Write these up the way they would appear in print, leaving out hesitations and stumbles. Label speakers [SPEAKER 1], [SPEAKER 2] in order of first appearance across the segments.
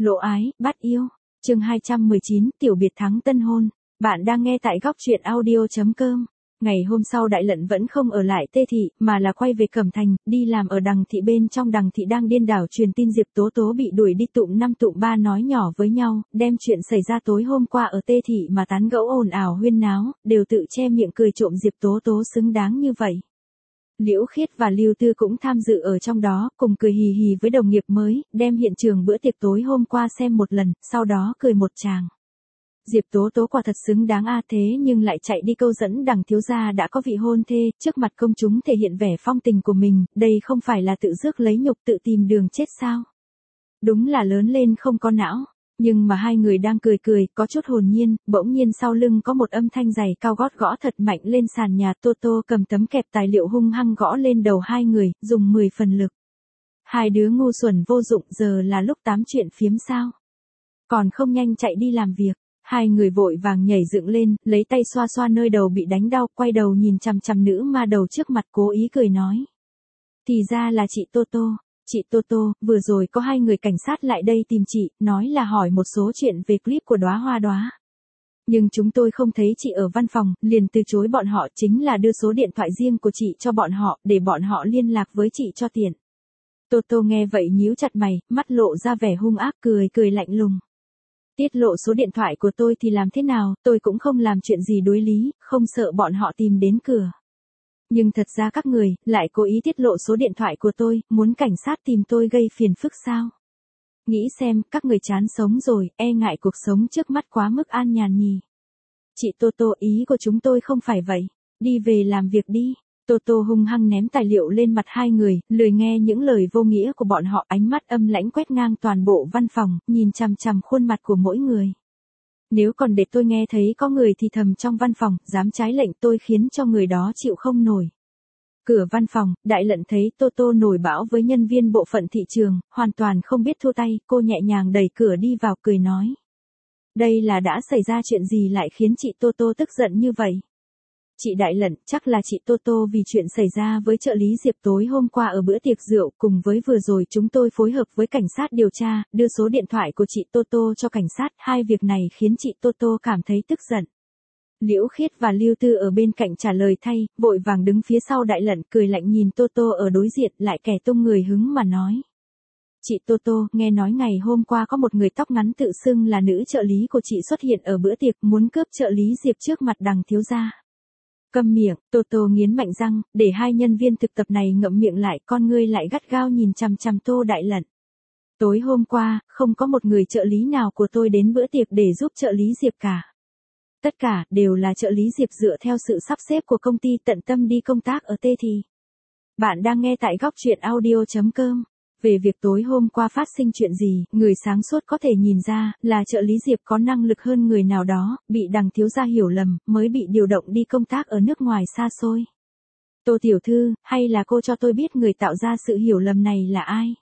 [SPEAKER 1] Lộ ái, bắt yêu. Chương 219, tiểu biệt thắng tân hôn. Bạn đang nghe tại góc truyện audio.com. Ngày hôm sau Đại Lận vẫn không ở lại Tê Thị, mà là quay về Cẩm Thành, đi làm ở Đằng Thị. Bên trong Đằng Thị đang điên đảo truyền tin Diệp Tố Tố bị đuổi đi, tụm năm tụm ba nói nhỏ với nhau, đem chuyện xảy ra tối hôm qua ở Tê Thị mà tán gẫu ồn ào huyên náo, đều tự che miệng cười trộm Diệp Tố Tố xứng đáng như vậy. Liễu Khiết và Lưu Tư cũng tham dự ở trong đó, cùng cười hì hì với đồng nghiệp mới, đem hiện trường bữa tiệc tối hôm qua xem một lần, sau đó cười một tràng. Diệp Tố Tố quả thật xứng đáng thế nhưng lại chạy đi câu dẫn Đằng thiếu gia đã có vị hôn thê, trước mặt công chúng thể hiện vẻ phong tình của mình, đây không phải là tự rước lấy nhục, tự tìm đường chết sao? Đúng là lớn lên không có não. Nhưng mà hai người đang cười cười, có chút hồn nhiên, bỗng nhiên sau lưng có một âm thanh giày cao gót gõ thật mạnh lên sàn nhà. Tô cầm tấm kẹp tài liệu hung hăng gõ lên đầu hai người, dùng 10 phần lực. Hai đứa ngu xuẩn vô dụng, giờ là lúc tám chuyện phiếm sao? Còn không nhanh chạy đi làm việc. Hai người vội vàng nhảy dựng lên, lấy tay xoa xoa nơi đầu bị đánh đau, quay đầu nhìn chằm chằm nữ ma đầu trước mặt, cố ý cười nói. Thì ra là chị Tô. Chị Tô, vừa rồi có hai người cảnh sát lại đây tìm chị, nói là hỏi một số chuyện về clip của Đóa Hoa Đóa. Nhưng chúng tôi không thấy chị ở văn phòng, liền từ chối bọn họ, chính là đưa số điện thoại riêng của chị cho bọn họ, để bọn họ liên lạc với chị cho tiện. Tô nghe vậy nhíu chặt mày, mắt lộ ra vẻ hung ác, cười lạnh lùng. Tiết lộ số điện thoại của tôi thì làm thế nào, tôi cũng không làm chuyện gì đối lý, không sợ bọn họ tìm đến cửa. Nhưng thật ra các người, lại cố ý tiết lộ số điện thoại của tôi, muốn cảnh sát tìm tôi gây phiền phức sao? Nghĩ xem, các người chán sống rồi, e ngại cuộc sống trước mắt quá mức an nhàn nhỉ. Chị Tô, ý của chúng tôi không phải vậy, đi về làm việc đi. Tô hung hăng ném tài liệu lên mặt hai người, lười nghe những lời vô nghĩa của bọn họ, ánh mắt âm lãnh quét ngang toàn bộ văn phòng, nhìn chằm chằm khuôn mặt của mỗi người. Nếu còn để tôi nghe thấy có người thì thầm trong văn phòng, dám trái lệnh tôi khiến cho người đó chịu không nổi. Cửa văn phòng, Đại Lận thấy Tô nổi bão với nhân viên bộ phận thị trường, hoàn toàn không biết thua tay, cô nhẹ nhàng đẩy cửa đi vào, cười nói. Đây là đã xảy ra chuyện gì lại khiến chị Tô tức giận như vậy? Chị Đại Lận, chắc là chị Tô vì chuyện xảy ra với trợ lý Diệp tối hôm qua ở bữa tiệc rượu, cùng với vừa rồi chúng tôi phối hợp với cảnh sát điều tra, đưa số điện thoại của chị Tô cho cảnh sát, hai việc này khiến chị Tô cảm thấy tức giận. Liễu Khiết và Lưu Tư ở bên cạnh trả lời thay, vội vàng đứng phía sau Đại Lận, cười lạnh nhìn Tô ở đối diện, lại kẻ tung người hứng mà nói. Chị Tô, nghe nói ngày hôm qua có một người tóc ngắn tự xưng là nữ trợ lý của chị xuất hiện ở bữa tiệc, muốn cướp trợ lý Diệp trước mặt Đằng thiếu gia. Câm miệng, Tô nghiến mạnh răng, để hai nhân viên thực tập này ngậm miệng lại, con ngươi lại gắt gao nhìn chằm chằm Tô Đại Lận. Tối hôm qua, không có một người trợ lý nào của tôi đến bữa tiệc để giúp trợ lý Diệp cả. Tất cả, đều là trợ lý Diệp dựa theo sự sắp xếp của công ty tận tâm đi công tác ở Tê Thị. Bạn đang nghe tại góc truyện audio.com. Về việc tối hôm qua phát sinh chuyện gì, người sáng suốt có thể nhìn ra, là trợ lý Diệp có năng lực hơn người nào đó, bị Đằng thiếu gia hiểu lầm, mới bị điều động đi công tác ở nước ngoài xa xôi. Tô tiểu thư, hay là cô cho tôi biết người tạo ra sự hiểu lầm này là ai?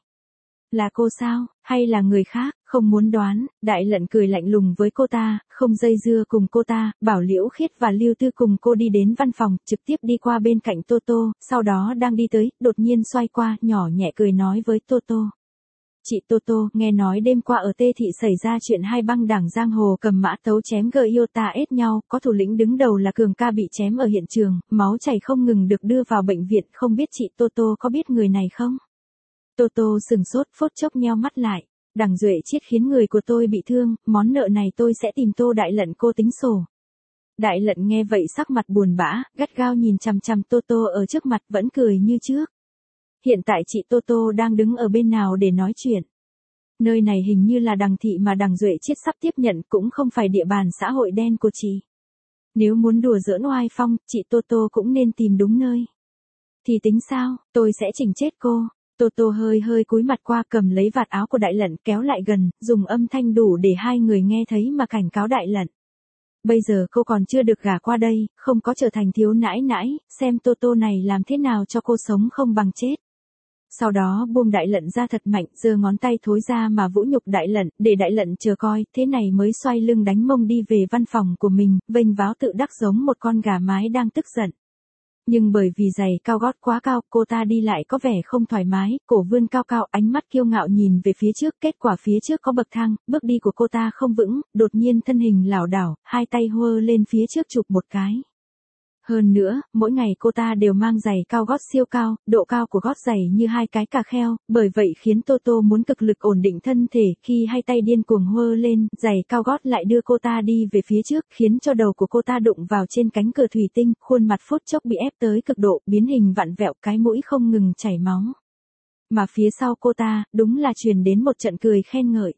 [SPEAKER 1] Là cô sao, hay là người khác? Không muốn đoán, Đại Lận cười lạnh lùng với cô ta, không dây dưa cùng cô ta, bảo Liễu Khiết và Lưu Tư cùng cô đi đến văn phòng, trực tiếp đi qua bên cạnh Tô, sau đó đang đi tới, đột nhiên xoay qua, nhỏ nhẹ cười nói với Tô. Chị Tô, nghe nói đêm qua ở Tê Thị xảy ra chuyện hai băng đảng giang hồ cầm mã tấu chém Giota ết nhau, có thủ lĩnh đứng đầu là Cường ca bị chém ở hiện trường, máu chảy không ngừng được đưa vào bệnh viện, không biết chị Tô có biết người này không? Tô sừng sốt, phút chốc nheo mắt lại. Đằng Duệ Chiết khiến người của tôi bị thương, món nợ này tôi sẽ tìm Tô Đại Lận cô tính sổ. Đại Lận nghe vậy sắc mặt buồn bã, gắt gao nhìn chằm chằm Tô ở trước mặt, vẫn cười như trước. Hiện tại chị Tô đang đứng ở bên nào để nói chuyện? Nơi này hình như là Đằng Thị mà Đằng Duệ Chiết sắp tiếp nhận, cũng không phải địa bàn xã hội đen của chị. Nếu muốn đùa giỡn oai phong, chị Tô cũng nên tìm đúng nơi. Thì tính sao, tôi sẽ chỉnh chết cô. Tô hơi cúi mặt qua, cầm lấy vạt áo của Đại Lận kéo lại gần, dùng âm thanh đủ để hai người nghe thấy mà cảnh cáo Đại Lận. Bây giờ cô còn chưa được gả qua đây, không có trở thành thiếu nãi nãi, xem Tô này làm thế nào cho cô sống không bằng chết. Sau đó buông Đại Lận ra thật mạnh, giơ ngón tay thối ra mà vũ nhục Đại Lận, để Đại Lận chờ coi, thế này mới xoay lưng đánh mông đi về văn phòng của mình, vênh váo tự đắc giống một con gà mái đang tức giận. Nhưng bởi vì giày cao gót quá cao, cô ta đi lại có vẻ không thoải mái, cổ vươn cao cao, ánh mắt kiêu ngạo nhìn về phía trước, kết quả phía trước có bậc thang, bước đi của cô ta không vững, đột nhiên thân hình lảo đảo, hai tay huơ lên phía trước chụp một cái. Hơn nữa, mỗi ngày cô ta đều mang giày cao gót siêu cao, độ cao của gót giày như hai cái cà kheo, bởi vậy khiến Toto muốn cực lực ổn định thân thể, khi hai tay điên cuồng huơ lên, giày cao gót lại đưa cô ta đi về phía trước, khiến cho đầu của cô ta đụng vào trên cánh cửa thủy tinh, khuôn mặt phút chốc bị ép tới cực độ, biến hình vặn vẹo, cái mũi không ngừng chảy máu. Mà phía sau cô ta, đúng là truyền đến một trận cười khen ngợi.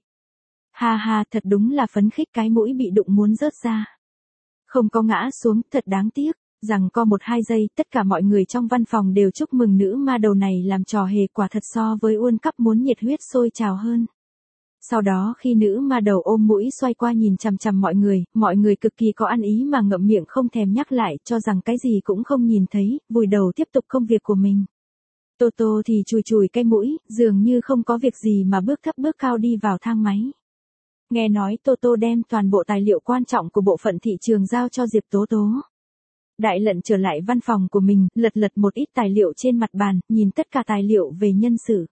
[SPEAKER 1] Ha ha, thật đúng là phấn khích, cái mũi bị đụng muốn rớt ra. Không có ngã xuống, thật đáng tiếc. Rằng có 1-2 giây, tất cả mọi người trong văn phòng đều chúc mừng nữ ma đầu này làm trò hề, quả thật so với World Cup muốn nhiệt huyết sôi trào hơn. Sau đó khi nữ ma đầu ôm mũi xoay qua nhìn chằm chằm mọi người cực kỳ có ăn ý mà ngậm miệng không thèm nhắc lại, cho rằng cái gì cũng không nhìn thấy, vùi đầu tiếp tục công việc của mình. Toto thì chùi chùi cái mũi, dường như không có việc gì mà bước thấp bước cao đi vào thang máy. Nghe nói Toto đem toàn bộ tài liệu quan trọng của bộ phận thị trường giao cho Diệp Tố Tố. Đại Lận trở lại văn phòng của mình, lật một ít tài liệu trên mặt bàn, nhìn tất cả tài liệu về nhân sự.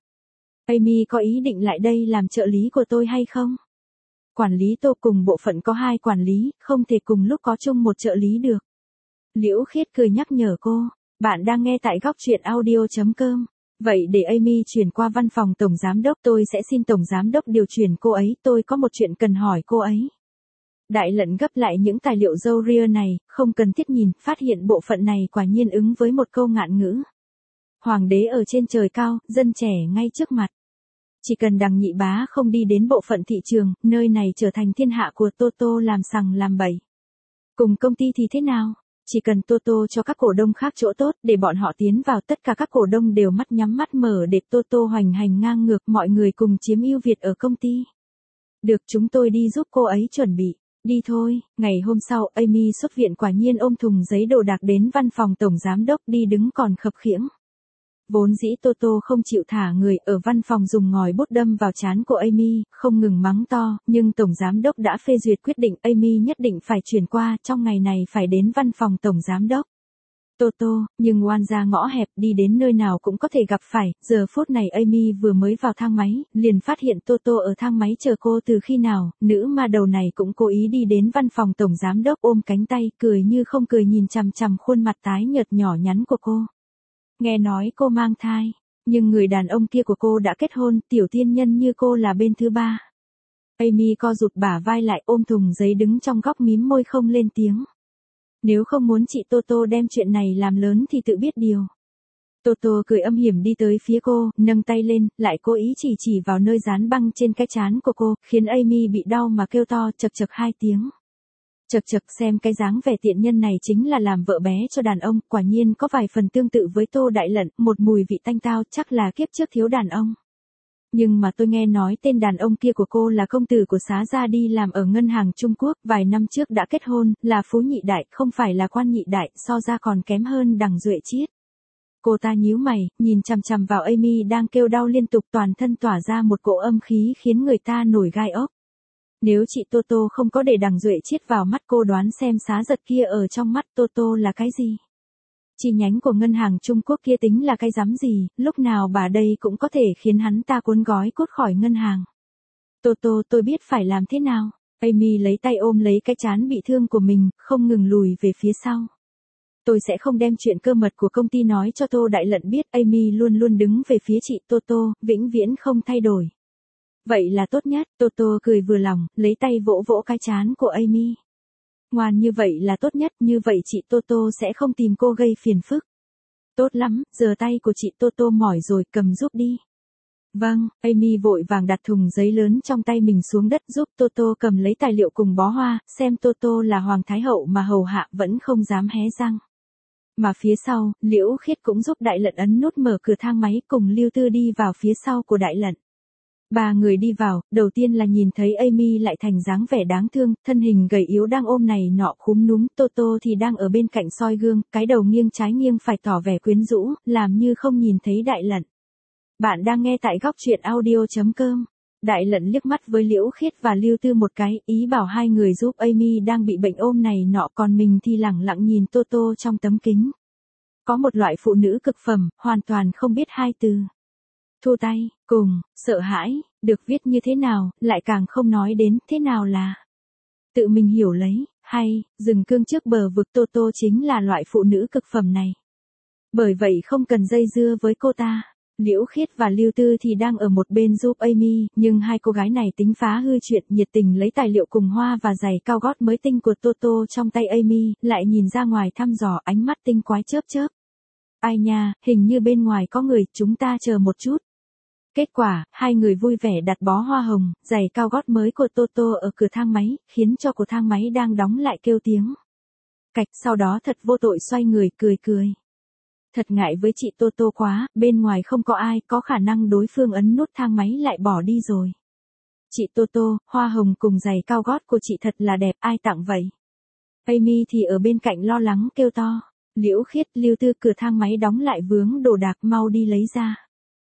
[SPEAKER 1] Amy có ý định lại đây làm trợ lý của tôi hay không? Quản lý Tô cùng bộ phận có 2 quản lý, không thể cùng lúc có chung một trợ lý được. Liễu Khiết cười nhắc nhở cô, bạn đang nghe tại góc truyện audio.com. Vậy để Amy chuyển qua văn phòng tổng giám đốc, tôi sẽ xin tổng giám đốc điều chuyển cô ấy, tôi có một chuyện cần hỏi cô ấy. Đại Lận gấp lại những tài liệu râu ria này, không cần thiết nhìn, phát hiện bộ phận này quả nhiên ứng với một câu ngạn ngữ. Hoàng đế ở trên trời cao, dân trẻ ngay trước mặt. Chỉ cần Đằng nhị bá không đi đến bộ phận thị trường, nơi này trở thành thiên hạ của Toto làm sằng làm bậy. Cùng công ty thì thế nào? Chỉ cần Toto cho các cổ đông khác chỗ tốt để bọn họ tiến vào, tất cả các cổ đông đều mắt nhắm mắt mở để Toto hoành hành ngang ngược, mọi người cùng chiếm ưu việt ở công ty. Được, chúng tôi đi giúp cô ấy chuẩn bị. Đi thôi. Ngày hôm sau, Amy xuất viện quả nhiên ôm thùng giấy đồ đạc đến văn phòng tổng giám đốc, đi đứng còn khập khiễng. Vốn dĩ Toto không chịu thả người, ở văn phòng dùng ngòi bút đâm vào trán của Amy, không ngừng mắng to, nhưng tổng giám đốc đã phê duyệt quyết định, Amy nhất định phải chuyển qua, trong ngày này phải đến văn phòng tổng giám đốc. Toto, nhưng oan ra ngõ hẹp, đi đến nơi nào cũng có thể gặp phải, giờ phút này Amy vừa mới vào thang máy, liền phát hiện Toto ở thang máy chờ cô từ khi nào, nữ ma đầu này cũng cố ý đi đến văn phòng tổng giám đốc, ôm cánh tay, cười như không cười nhìn chằm chằm khuôn mặt tái nhợt nhỏ nhắn của cô. Nghe nói cô mang thai, nhưng người đàn ông kia của cô đã kết hôn, tiểu tiên nhân như cô là bên thứ 3. Amy co rụt bả vai lại, ôm thùng giấy đứng trong góc mím môi không lên tiếng. Nếu không muốn chị Toto đem chuyện này làm lớn thì tự biết điều. Toto cười âm hiểm đi tới phía cô, nâng tay lên, lại cố ý chỉ vào nơi dán băng trên cái trán của cô, khiến Amy bị đau mà kêu to chật chật 2 tiếng. Chật chật, xem cái dáng vẻ tiện nhân này chính là làm vợ bé cho đàn ông, quả nhiên có vài phần tương tự với Tô Đại Lận, một mùi vị tanh tao, chắc là kiếp trước thiếu đàn ông. Nhưng mà tôi nghe nói tên đàn ông kia của cô là công tử của Xá Gia, đi làm ở ngân hàng Trung Quốc, vài năm trước đã kết hôn, là phú nhị đại, không phải là quan nhị đại, so ra còn kém hơn Đằng Duệ Chiết. Cô ta nhíu mày, nhìn chằm chằm vào Amy đang kêu đau liên tục, toàn thân tỏa ra một cỗ âm khí khiến người ta nổi gai ốc. Nếu chị Toto không có để Đằng Duệ Chiết vào mắt, cô đoán xem Xá Giật kia ở trong mắt Toto là cái gì? Chi nhánh của ngân hàng Trung Quốc kia tính là cái rắm gì, lúc nào bà đây cũng có thể khiến hắn ta cuốn gói cốt khỏi ngân hàng. Toto, tôi biết phải làm thế nào. Amy lấy tay ôm lấy cái trán bị thương của mình, không ngừng lùi về phía sau. Tôi sẽ không đem chuyện cơ mật của công ty nói cho Tô Đại Lận biết. Amy luôn luôn đứng về phía chị Toto, vĩnh viễn không thay đổi. Vậy là tốt nhất, Toto cười vừa lòng, lấy tay vỗ vỗ cái trán của Amy. Ngoan như vậy là tốt nhất, như vậy chị Toto sẽ không tìm cô gây phiền phức. Tốt lắm, giờ tay của chị Toto mỏi rồi, cầm giúp đi. Vâng, Amy vội vàng đặt thùng giấy lớn trong tay mình xuống đất giúp Toto cầm lấy tài liệu cùng bó hoa, xem Toto là hoàng thái hậu mà hầu hạ vẫn không dám hé răng. Mà phía sau, Liễu Khiết cũng giúp Đại Lận ấn nút mở cửa thang máy, cùng Lưu Tư đi vào phía sau của Đại Lận. 3 người đi vào, đầu tiên là nhìn thấy Amy lại thành dáng vẻ đáng thương, thân hình gầy yếu đang ôm này nọ khúm núm, Toto thì đang ở bên cạnh soi gương, cái đầu nghiêng trái nghiêng phải tỏ vẻ quyến rũ, làm như không nhìn thấy Đại Lận. Bạn đang nghe tại góc truyện audio.com. Đại Lận liếc mắt với Liễu Khiết và Lưu Tư một cái, ý bảo 2 người giúp Amy đang bị bệnh ôm này nọ, còn mình thì lẳng lặng nhìn Toto trong tấm kính. có một loại phụ nữ cực phẩm, hoàn toàn không biết hai từ. Thu tay, cùng, sợ hãi, được viết như thế nào, lại càng không nói đến thế nào là tự mình hiểu lấy, hay, dừng cương trước bờ vực. Toto chính là loại phụ nữ cực phẩm này. Bởi vậy không cần dây dưa với cô ta. Liễu Khiết và Lưu Tư thì đang ở một bên giúp Amy, nhưng hai cô gái này tính phá hư chuyện, nhiệt tình lấy tài liệu cùng hoa và giày cao gót mới tinh của Toto trong tay Amy, lại nhìn ra ngoài thăm dò, ánh mắt tinh quái chớp chớp. Ai nha, hình như bên ngoài có người, chúng ta chờ một chút. Kết quả, hai người vui vẻ đặt bó hoa hồng, giày cao gót mới của Toto ở cửa thang máy, khiến cho cửa thang máy đang đóng lại kêu tiếng cạch, sau đó thật vô tội xoay người cười cười. Thật ngại với chị Toto quá, bên ngoài không có ai, có khả năng đối phương ấn nút thang máy lại bỏ đi rồi. Chị Toto, hoa hồng cùng giày cao gót của chị thật là đẹp, ai tặng vậy? Amy thì ở bên cạnh lo lắng kêu to. Liễu Khiết, Lưu Tư, cửa thang máy đóng lại vướng đồ đạc, mau đi lấy ra.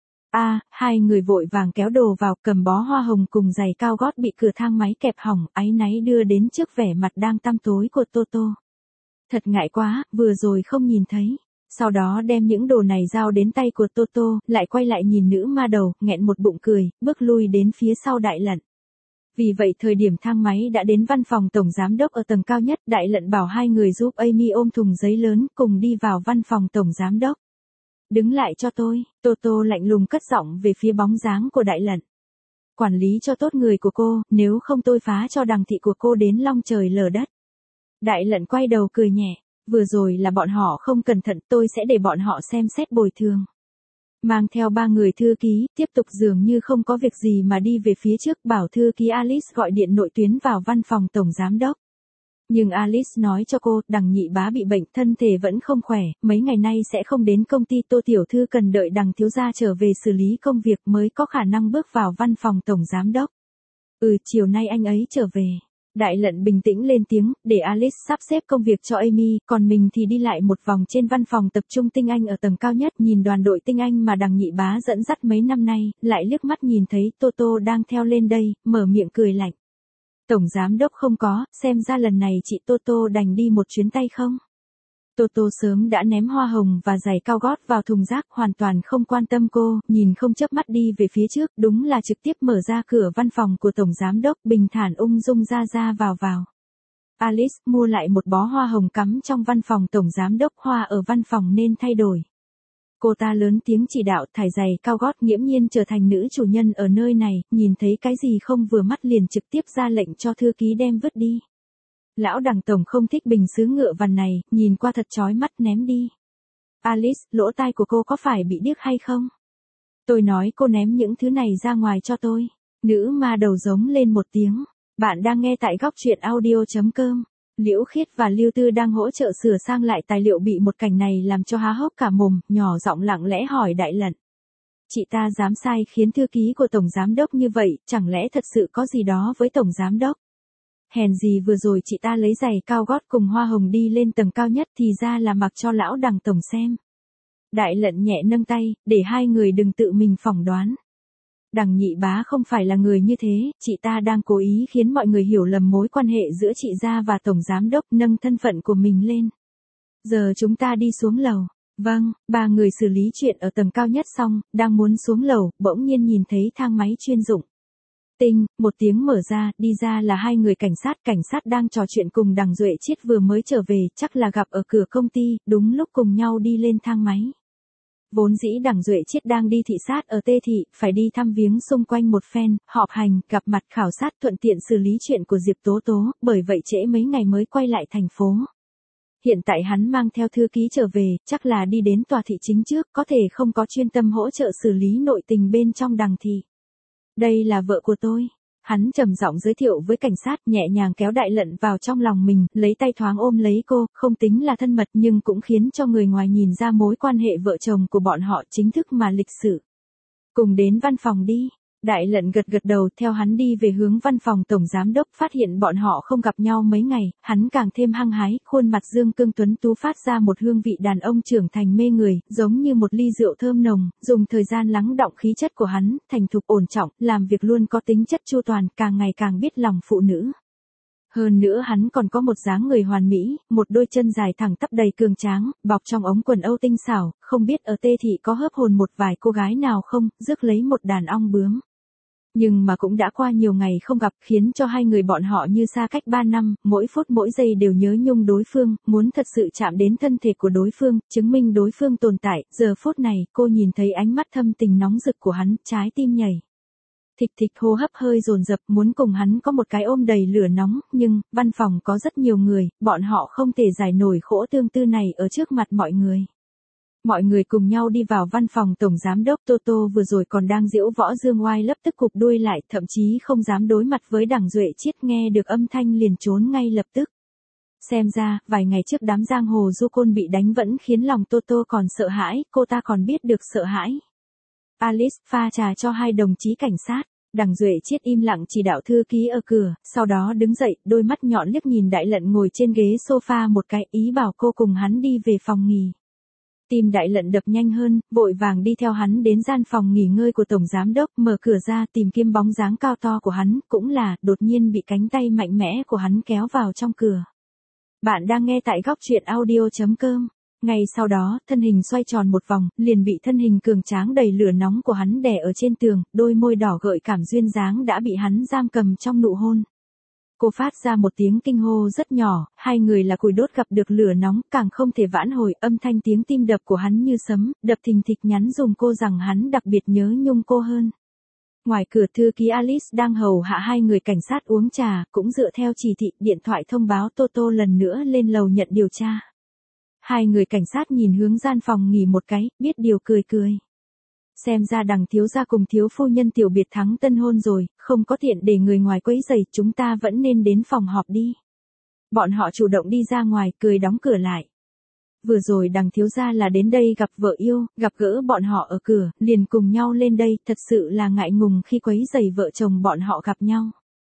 [SPEAKER 1] Hai người vội vàng kéo đồ vào, cầm bó hoa hồng cùng giày cao gót bị cửa thang máy kẹp hỏng, áy náy đưa đến trước vẻ mặt đang tăm tối của Toto. Thật ngại quá, vừa rồi không nhìn thấy. Sau đó đem những đồ này giao đến tay của Toto, lại quay lại nhìn nữ ma đầu, nghẹn một bụng cười, bước lui đến phía sau Đại Lận. Vì vậy thời điểm thang máy đã đến văn phòng tổng giám đốc ở tầng cao nhất, Đại Lận bảo hai người giúp Amy ôm thùng giấy lớn, cùng đi vào văn phòng tổng giám đốc. Đứng lại cho tôi, Toto lạnh lùng cất giọng về phía bóng dáng của Đại Lận. Quản lý cho tốt người của cô, nếu không tôi phá cho đằng thị của cô đến long trời lở đất. Đại Lận quay đầu cười nhẹ, vừa rồi là bọn họ không cẩn thận, tôi sẽ để bọn họ xem xét bồi thường. Mang theo ba người thư ký, tiếp tục dường như không có việc gì mà đi về phía trước, bảo thư ký Alice gọi điện nội tuyến vào văn phòng tổng giám đốc. Nhưng Alice nói cho cô, đằng nhị bá bị bệnh, thân thể vẫn không khỏe, mấy ngày nay sẽ không đến công ty. Tô tiểu thư cần đợi đằng thiếu gia trở về xử lý công việc mới có khả năng bước vào văn phòng tổng giám đốc. Chiều nay anh ấy trở về. Đại Lận bình tĩnh lên tiếng, để Alice sắp xếp công việc cho Amy, còn mình thì đi lại một vòng trên văn phòng tập trung tinh anh ở tầng cao nhất, nhìn đoàn đội tinh anh mà đằng nhị bá dẫn dắt mấy năm nay, lại liếc mắt nhìn thấy Toto đang theo lên đây, mở miệng cười lạnh. Tổng giám đốc không có, xem ra lần này chị Toto đành đi một chuyến tay không? Toto sớm đã ném hoa hồng và giày cao gót vào thùng rác, hoàn toàn không quan tâm cô, nhìn không chớp mắt đi về phía trước, đúng là trực tiếp mở ra cửa văn phòng của tổng giám đốc, bình thản ung dung ra vào. Alice, mua lại một bó hoa hồng cắm trong văn phòng tổng giám đốc, hoa ở văn phòng nên thay đổi. Cô ta lớn tiếng chỉ đạo, thải giày cao gót, nghiễm nhiên trở thành nữ chủ nhân ở nơi này, nhìn thấy cái gì không vừa mắt liền trực tiếp ra lệnh cho thư ký đem vứt đi. Lão đằng tổng không thích bình sứ ngựa vằn này, nhìn qua thật chói mắt, ném đi. Alice, lỗ tai của cô có phải bị điếc hay không? Tôi nói cô ném những thứ này ra ngoài cho tôi. Nữ ma đầu giống lên một tiếng. Bạn đang nghe tại góc truyện audio.com. Liễu Khiết và Lưu Tư đang hỗ trợ sửa sang lại tài liệu bị một cảnh này làm cho há hốc cả mồm, nhỏ giọng lặng lẽ hỏi Đại Lận. Chị ta dám sai khiến thư ký của tổng giám đốc như vậy, chẳng lẽ thật sự có gì đó với tổng giám đốc? Hèn gì vừa rồi chị ta lấy giày cao gót cùng hoa hồng đi lên tầng cao nhất thì ra là mặc cho lão đằng tổng xem. Đại Lận nhẹ nâng tay, để hai người đừng tự mình phỏng đoán. Đằng nhị bá không phải là người như thế, chị ta đang cố ý khiến mọi người hiểu lầm mối quan hệ giữa chị gia và tổng giám đốc, nâng thân phận của mình lên. Giờ chúng ta đi xuống lầu. Vâng, ba người xử lý chuyện ở tầng cao nhất xong, đang muốn xuống lầu, bỗng nhiên nhìn thấy thang máy chuyên dụng. Tinh, một tiếng mở ra, đi ra là hai người cảnh sát đang trò chuyện cùng đằng Duệ Chiết vừa mới trở về, chắc là gặp ở cửa công ty, đúng lúc cùng nhau đi lên thang máy. Vốn dĩ đằng Duệ Chiết đang đi thị sát ở Tê Thị, phải đi thăm viếng xung quanh một phen, họp hành, gặp mặt khảo sát thuận tiện xử lý chuyện của Diệp Tố Tố, bởi vậy trễ mấy ngày mới quay lại thành phố. Hiện tại hắn mang theo thư ký trở về, chắc là đi đến tòa thị chính trước, có thể không có chuyên tâm hỗ trợ xử lý nội tình bên trong đằng thị. Đây là vợ của tôi. Hắn trầm giọng giới thiệu với cảnh sát, nhẹ nhàng kéo Đại Lận vào trong lòng mình, lấy tay thoáng ôm lấy cô, không tính là thân mật nhưng cũng khiến cho người ngoài nhìn ra mối quan hệ vợ chồng của bọn họ chính thức mà lịch sự. Cùng đến văn phòng đi. Đại Lận gật đầu, theo hắn đi về hướng văn phòng tổng giám đốc, phát hiện bọn họ không gặp nhau mấy ngày, hắn càng thêm hăng hái, khuôn mặt dương cương tuấn tú phát ra một hương vị đàn ông trưởng thành mê người, giống như một ly rượu thơm nồng, dùng thời gian lắng đọng khí chất của hắn, thành thục ổn trọng, làm việc luôn có tính chất chu toàn, càng ngày càng biết lòng phụ nữ. Hơn nữa hắn còn có một dáng người hoàn mỹ, một đôi chân dài thẳng tắp đầy cường tráng, bọc trong ống quần Âu tinh xảo, không biết ở Tê Thị có hớp hồn một vài cô gái nào không, rước lấy một đàn ong bướm. Nhưng mà cũng đã qua nhiều ngày không gặp, khiến cho hai người bọn họ như xa cách 3 năm, mỗi phút mỗi giây đều nhớ nhung đối phương, muốn thật sự chạm đến thân thể của đối phương, chứng minh đối phương tồn tại. Giờ phút này, cô nhìn thấy ánh mắt thâm tình nóng rực của hắn, trái tim nhảy. Thịch thịch, hô hấp hơi dồn dập, muốn cùng hắn có một cái ôm đầy lửa nóng, nhưng, văn phòng có rất nhiều người, bọn họ không thể giải nổi khổ tương tư này ở trước mặt mọi người. Mọi người cùng nhau đi vào văn phòng tổng giám đốc. Toto vừa rồi còn đang giễu võ dương oai, lập tức cụp đuôi lại, thậm chí không dám đối mặt với Đằng Duệ Chiết, nghe được âm thanh liền trốn ngay lập tức. Xem ra, vài ngày trước đám giang hồ du côn bị đánh vẫn khiến lòng Toto còn sợ hãi, cô ta còn biết được sợ hãi. Alice, pha trà cho hai đồng chí cảnh sát. Đằng Duệ Chiết im lặng chỉ đạo thư ký ở cửa, sau đó đứng dậy, đôi mắt nhọn liếc nhìn Đại Lận ngồi trên ghế sofa một cái, ý bảo cô cùng hắn đi về phòng nghỉ. Tim Đại Lận đập nhanh hơn, vội vàng đi theo hắn đến gian phòng nghỉ ngơi của tổng giám đốc, mở cửa ra tìm kiếm bóng dáng cao to của hắn, cũng là, đột nhiên bị cánh tay mạnh mẽ của hắn kéo vào trong cửa. Bạn đang nghe tại góc truyện audio.com. Ngay sau đó, thân hình xoay tròn một vòng, liền bị thân hình cường tráng đầy lửa nóng của hắn đè ở trên tường, đôi môi đỏ gợi cảm duyên dáng đã bị hắn giam cầm trong nụ hôn. Cô phát ra một tiếng kinh hô rất nhỏ, hai người là củi đốt gặp được lửa nóng, càng không thể vãn hồi, âm thanh tiếng tim đập của hắn như sấm, đập thình thịch nhắn dùm cô rằng hắn đặc biệt nhớ nhung cô hơn. Ngoài cửa thư ký Alice đang hầu hạ hai người cảnh sát uống trà, cũng dựa theo chỉ thị điện thoại thông báo Toto lần nữa lên lầu nhận điều tra. Hai người cảnh sát nhìn hướng gian phòng nghỉ một cái, biết điều cười cười. Xem ra Đằng thiếu gia cùng thiếu phu nhân tiểu biệt thắng tân hôn rồi, không có tiện để người ngoài quấy rầy, chúng ta vẫn nên đến phòng họp đi. Bọn họ chủ động đi ra ngoài, cười đóng cửa lại. Vừa rồi Đằng thiếu gia là đến đây gặp vợ yêu, gặp gỡ bọn họ ở cửa, liền cùng nhau lên đây, thật sự là ngại ngùng khi quấy rầy vợ chồng bọn họ gặp nhau.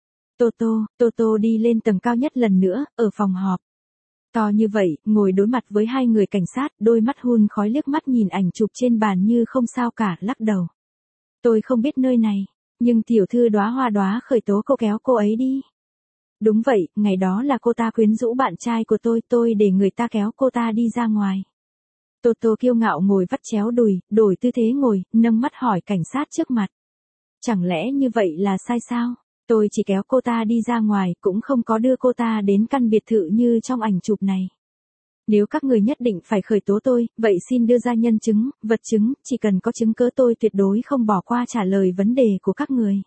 [SPEAKER 1] Toto đi lên tầng cao nhất lần nữa, ở phòng họp. To như vậy, ngồi đối mặt với hai người cảnh sát, đôi mắt hun khói liếc mắt nhìn ảnh chụp trên bàn như không sao cả, lắc đầu. Tôi không biết nơi này, nhưng tiểu thư Đóa Hoa khởi tố cô, kéo cô ấy đi. Đúng vậy, ngày đó là cô ta quyến rũ bạn trai của tôi để người ta kéo cô ta đi ra ngoài. Toto kiêu ngạo ngồi vắt chéo đùi, đổi tư thế ngồi, nâng mắt hỏi cảnh sát trước mặt. Chẳng lẽ như vậy là sai sao? Tôi chỉ kéo cô ta đi ra ngoài, cũng không có đưa cô ta đến căn biệt thự như trong ảnh chụp này. Nếu các người nhất định phải khởi tố tôi, vậy xin đưa ra nhân chứng, vật chứng, chỉ cần có chứng cớ tôi tuyệt đối không bỏ qua trả lời vấn đề của các người.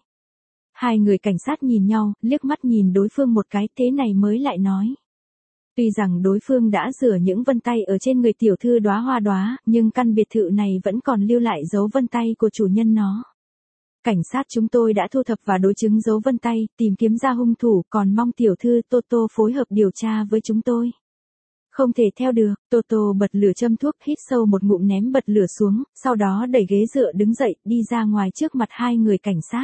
[SPEAKER 1] Hai người cảnh sát nhìn nhau, liếc mắt nhìn đối phương một cái, thế này mới lại nói. Tuy rằng đối phương đã rửa những vân tay ở trên người tiểu thư Đóa Hoa, nhưng căn biệt thự này vẫn còn lưu lại dấu vân tay của chủ nhân nó. Cảnh sát chúng tôi đã thu thập và đối chứng dấu vân tay, tìm kiếm ra hung thủ, còn mong tiểu thư Toto phối hợp điều tra với chúng tôi. Không thể theo được, Toto bật lửa châm thuốc, hít sâu một ngụm ném bật lửa xuống, sau đó đẩy ghế dựa đứng dậy, đi ra ngoài trước mặt hai người cảnh sát.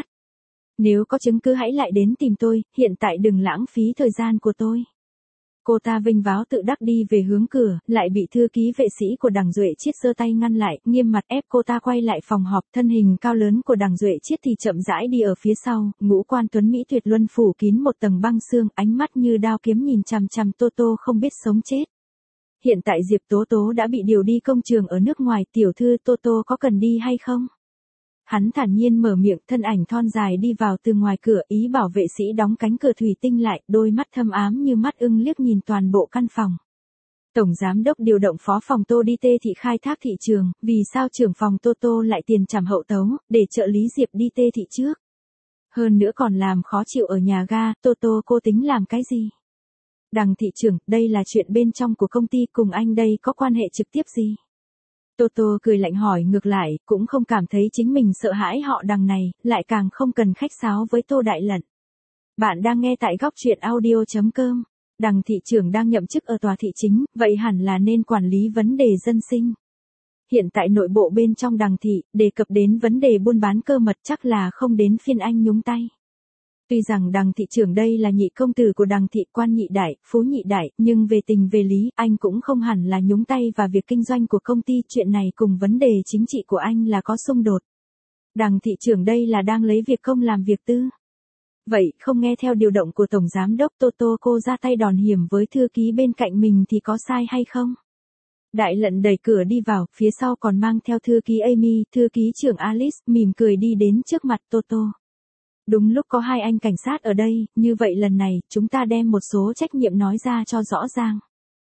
[SPEAKER 1] Nếu có chứng cứ hãy lại đến tìm tôi, hiện tại đừng lãng phí thời gian của tôi. Cô ta vinh váo tự đắc đi về hướng cửa, lại bị thư ký vệ sĩ của Đằng Duệ Chiết giơ tay ngăn lại, nghiêm mặt ép cô ta quay lại phòng họp. Thân hình cao lớn của Đằng Duệ Chiết thì chậm rãi đi ở phía sau, ngũ quan tuấn mỹ tuyệt luân phủ kín một tầng băng xương, ánh mắt như đao kiếm nhìn chằm chằm Toto không biết sống chết. Hiện tại Diệp Tố Tố đã bị điều đi công trường ở nước ngoài, tiểu thư Toto có cần đi hay không? Hắn thản nhiên mở miệng, thân ảnh thon dài đi vào từ ngoài cửa, ý bảo vệ sĩ đóng cánh cửa thủy tinh lại, đôi mắt thâm ám như mắt ưng liếc nhìn toàn bộ căn phòng. Tổng giám đốc điều động phó phòng Tô đi Tê Thị khai thác thị trường, vì sao trưởng phòng Toto lại tiền trảm hậu tấu, để trợ lý Diệp đi Tê Thị trước? Hơn nữa còn làm khó chịu ở nhà ga, Toto cô tính làm cái gì? Đằng thị trưởng, đây là chuyện bên trong của công ty, cùng anh đây có quan hệ trực tiếp gì? Toto cười lạnh hỏi ngược lại, cũng không cảm thấy chính mình sợ hãi họ Đằng này, lại càng không cần khách sáo với Tô Đại Lận. Bạn đang nghe tại góc truyện audio.com. Đằng thị trưởng đang nhậm chức ở tòa thị chính, vậy hẳn là nên quản lý vấn đề dân sinh. Hiện tại nội bộ bên trong Đằng thị, đề cập đến vấn đề buôn bán cơ mật chắc là không đến phiên anh nhúng tay. Tuy rằng Đằng thị trưởng đây là nhị công tử của Đằng thị, quan nhị đại, phú nhị đại, nhưng về tình về lý, anh cũng không hẳn là nhúng tay vào việc kinh doanh của công ty, chuyện này cùng vấn đề chính trị của anh là có xung đột. Đằng thị trưởng đây là đang lấy việc công làm việc tư. Vậy không nghe theo điều động của Tổng Giám đốc Toto cô ra tay đòn hiểm với thư ký bên cạnh mình thì có sai hay không? Đại lận đẩy cửa đi vào, phía sau còn mang theo thư ký Amy, thư ký trưởng Alice, mỉm cười đi đến trước mặt Toto. Đúng lúc có hai anh cảnh sát ở đây, như vậy lần này, chúng ta đem một số trách nhiệm nói ra cho rõ ràng.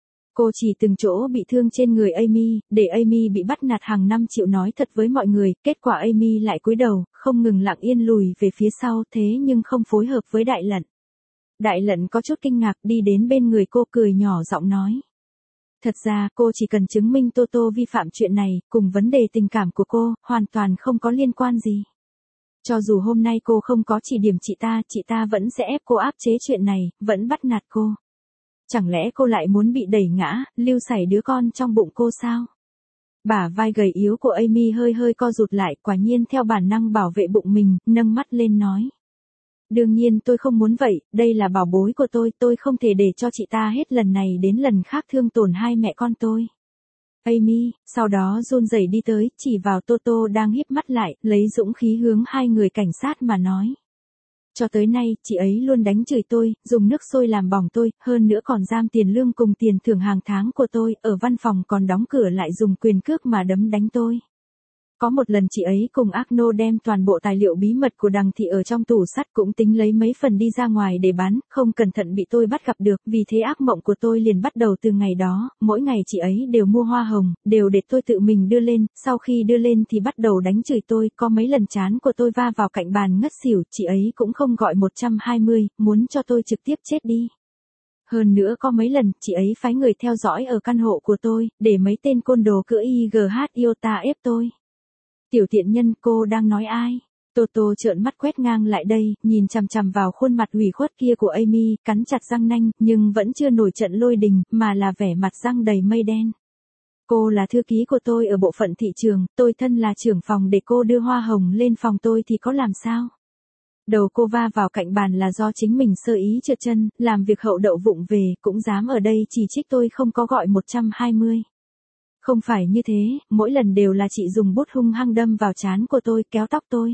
[SPEAKER 1] Cô chỉ từng chỗ bị thương trên người Amy, để Amy bị bắt nạt hàng năm chịu nói thật với mọi người, kết quả Amy lại cúi đầu, không ngừng lặng yên lùi về phía sau thế nhưng không phối hợp với đại lận. Đại lận có chút kinh ngạc đi đến bên người cô cười nhỏ giọng nói. Thật ra cô chỉ cần chứng minh Toto vi phạm chuyện này, cùng vấn đề tình cảm của cô, hoàn toàn không có liên quan gì. Cho dù hôm nay cô không có chỉ điểm chị ta vẫn sẽ ép cô áp chế chuyện này, vẫn bắt nạt cô. Chẳng lẽ cô lại muốn bị đẩy ngã, lưu sảy đứa con trong bụng cô sao? Bả vai gầy yếu của Amy hơi hơi co rụt lại, quả nhiên theo bản năng bảo vệ bụng mình, nâng mắt lên nói. Đương nhiên tôi không muốn vậy, đây là bảo bối của tôi không thể để cho chị ta hết lần này đến lần khác thương tổn hai mẹ con tôi. Amy, sau đó run rẩy đi tới, chỉ vào Toto đang híp mắt lại, lấy dũng khí hướng hai người cảnh sát mà nói. Cho tới nay, chị ấy luôn đánh chửi tôi, dùng nước sôi làm bỏng tôi, hơn nữa còn giam tiền lương cùng tiền thưởng hàng tháng của tôi, ở văn phòng còn đóng cửa lại dùng quyền cước mà đấm đánh tôi. Có một lần chị ấy cùng Agno đem toàn bộ tài liệu bí mật của Đằng Thị ở trong tủ sắt cũng tính lấy mấy phần đi ra ngoài để bán, không cẩn thận bị tôi bắt gặp được, vì thế ác mộng của tôi liền bắt đầu từ ngày đó, mỗi ngày chị ấy đều mua hoa hồng, đều để tôi tự mình đưa lên, sau khi đưa lên thì bắt đầu đánh chửi tôi, có mấy lần trán của tôi va vào cạnh bàn ngất xỉu, chị ấy cũng không gọi 120, muốn cho tôi trực tiếp chết đi. Hơn nữa có mấy lần, chị ấy phái người theo dõi ở căn hộ của tôi, để mấy tên côn đồ cưỡi IGH Iota ép tôi. Tiểu tiện nhân, cô đang nói ai? Toto trợn mắt quét ngang lại đây, nhìn chằm chằm vào khuôn mặt ủy khuất kia của Amy, cắn chặt răng nanh, nhưng vẫn chưa nổi trận lôi đình, mà là vẻ mặt răng đầy mây đen. Cô là thư ký của tôi ở bộ phận thị trường, tôi thân là trưởng phòng để cô đưa hoa hồng lên phòng tôi thì có làm sao? Đầu cô va vào cạnh bàn là do chính mình sơ ý trượt chân, làm việc hậu đậu vụng về, cũng dám ở đây chỉ trích tôi không có gọi 120. Không phải như thế, mỗi lần đều là chị dùng bút hung hăng đâm vào trán của tôi, kéo tóc tôi.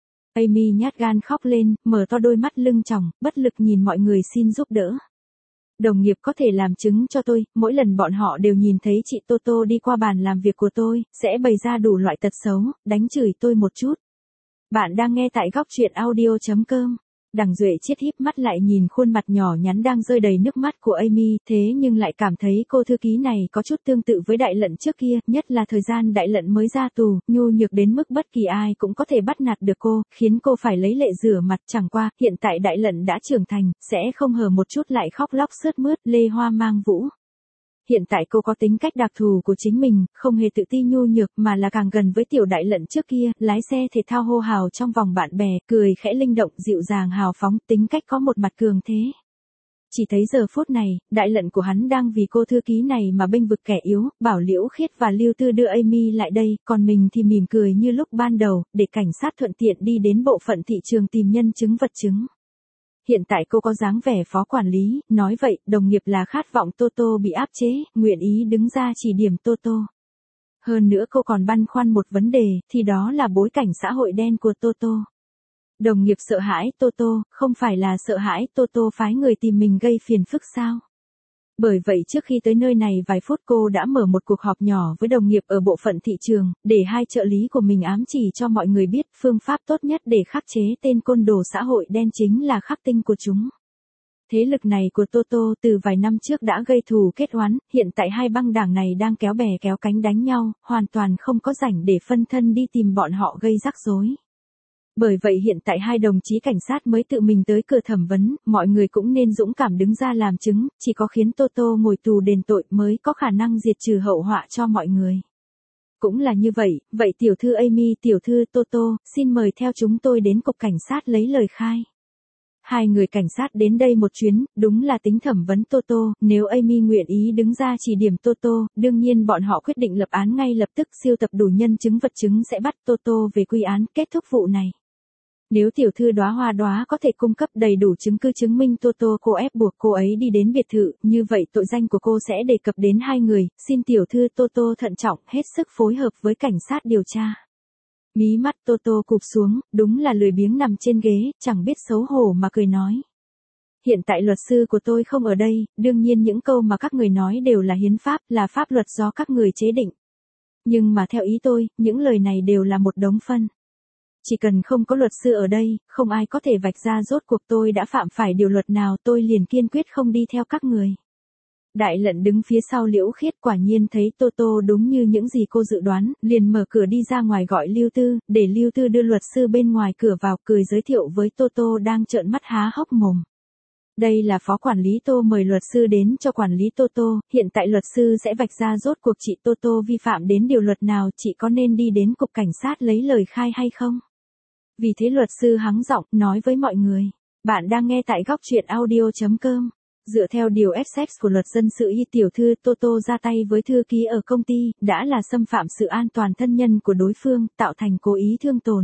[SPEAKER 1] Amy nhát gan khóc lên, mở to đôi mắt lưng tròng, bất lực nhìn mọi người xin giúp đỡ. Đồng nghiệp có thể làm chứng cho tôi, mỗi lần bọn họ đều nhìn thấy chị Toto đi qua bàn làm việc của tôi, sẽ bày ra đủ loại tật xấu, đánh chửi tôi một chút. Bạn đang nghe tại góc truyện audio.com. Đằng Duệ Chiết híp mắt lại nhìn khuôn mặt nhỏ nhắn đang rơi đầy nước mắt của Amy, thế nhưng lại cảm thấy cô thư ký này có chút tương tự với đại lận trước kia, nhất là thời gian đại lận mới ra tù, nhu nhược đến mức bất kỳ ai cũng có thể bắt nạt được cô, khiến cô phải lấy lệ rửa mặt. Chẳng qua, hiện tại đại lận đã trưởng thành, sẽ không hờ một chút lại khóc lóc sướt mướt, lê hoa mang vũ. Hiện tại cô có tính cách đặc thù của chính mình, không hề tự ti nhu nhược mà là càng gần với tiểu đại lận trước kia, lái xe thể thao hô hào trong vòng bạn bè, cười khẽ linh động dịu dàng hào phóng, tính cách có một mặt cường thế. Chỉ thấy giờ phút này, đại lận của hắn đang vì cô thư ký này mà bênh vực kẻ yếu, bảo Liễu Khiết và Lưu Tư đưa Amy lại đây, còn mình thì mỉm cười như lúc ban đầu, để cảnh sát thuận tiện đi đến bộ phận thị trường tìm nhân chứng vật chứng. Hiện tại cô có dáng vẻ phó quản lý, nói vậy, đồng nghiệp là khát vọng Toto bị áp chế, nguyện ý đứng ra chỉ điểm Toto. Hơn nữa cô còn băn khoăn một vấn đề, thì đó là bối cảnh xã hội đen của Toto. Đồng nghiệp sợ hãi Toto, không phải là sợ hãi Toto phái người tìm mình gây phiền phức sao? Bởi vậy trước khi tới nơi này vài phút cô đã mở một cuộc họp nhỏ với đồng nghiệp ở bộ phận thị trường, để hai trợ lý của mình ám chỉ cho mọi người biết phương pháp tốt nhất để khắc chế tên côn đồ xã hội đen chính là khắc tinh của chúng. Thế lực này của Toto từ vài năm trước đã gây thù kết oán, hiện tại hai băng đảng này đang kéo bè kéo cánh đánh nhau, hoàn toàn không có rảnh để phân thân đi tìm bọn họ gây rắc rối. Bởi vậy hiện tại hai đồng chí cảnh sát mới tự mình tới cửa thẩm vấn, mọi người cũng nên dũng cảm đứng ra làm chứng, chỉ có khiến Toto ngồi tù đền tội mới có khả năng diệt trừ hậu họa cho mọi người. Cũng là như vậy, vậy tiểu thư Amy, tiểu thư Toto, xin mời theo chúng tôi đến cục cảnh sát lấy lời khai. Hai người cảnh sát đến đây một chuyến, đúng là tính thẩm vấn Toto, nếu Amy nguyện ý đứng ra chỉ điểm Toto, đương nhiên bọn họ quyết định lập án ngay lập tức, siêu tập đủ nhân chứng vật chứng sẽ bắt Toto về quy án, kết thúc vụ này. Nếu tiểu thư Đóa có thể cung cấp đầy đủ chứng cứ chứng minh Toto cô ép buộc cô ấy đi đến biệt thự, như vậy tội danh của cô sẽ đề cập đến hai người, xin tiểu thư Toto thận trọng, hết sức phối hợp với cảnh sát điều tra. Mí mắt Tô Tô cụp xuống, đúng là lười biếng nằm trên ghế, chẳng biết xấu hổ mà cười nói. Hiện tại luật sư của tôi không ở đây, đương nhiên những câu mà các người nói đều là hiến pháp, là pháp luật do các người chế định. Nhưng mà theo ý tôi, những lời này đều là một đống phân. Chỉ cần không có luật sư ở đây, không ai có thể vạch ra rốt cuộc tôi đã phạm phải điều luật nào, tôi liền kiên quyết không đi theo các người. Đại Lận đứng phía sau Liễu Khiết, quả nhiên thấy Tô Tô đúng như những gì cô dự đoán, liền mở cửa đi ra ngoài gọi Lưu Tư, để Lưu Tư đưa luật sư bên ngoài cửa vào, cười giới thiệu với Tô Tô đang trợn mắt há hốc mồm. Đây là phó quản lý Tô mời luật sư đến cho quản lý Tô Tô, hiện tại luật sư sẽ vạch ra rốt cuộc chị Tô Tô vi phạm đến điều luật nào, chị có nên đi đến cục cảnh sát lấy lời khai hay không? Vì thế luật sư hắng giọng nói với mọi người, bạn đang nghe tại góc truyện audio.com. Dựa theo điều Essex của luật dân sự y tiểu thư Tô Tô ra tay với thư ký ở công ty, đã là xâm phạm sự an toàn thân nhân của đối phương, tạo thành cố ý thương tổn.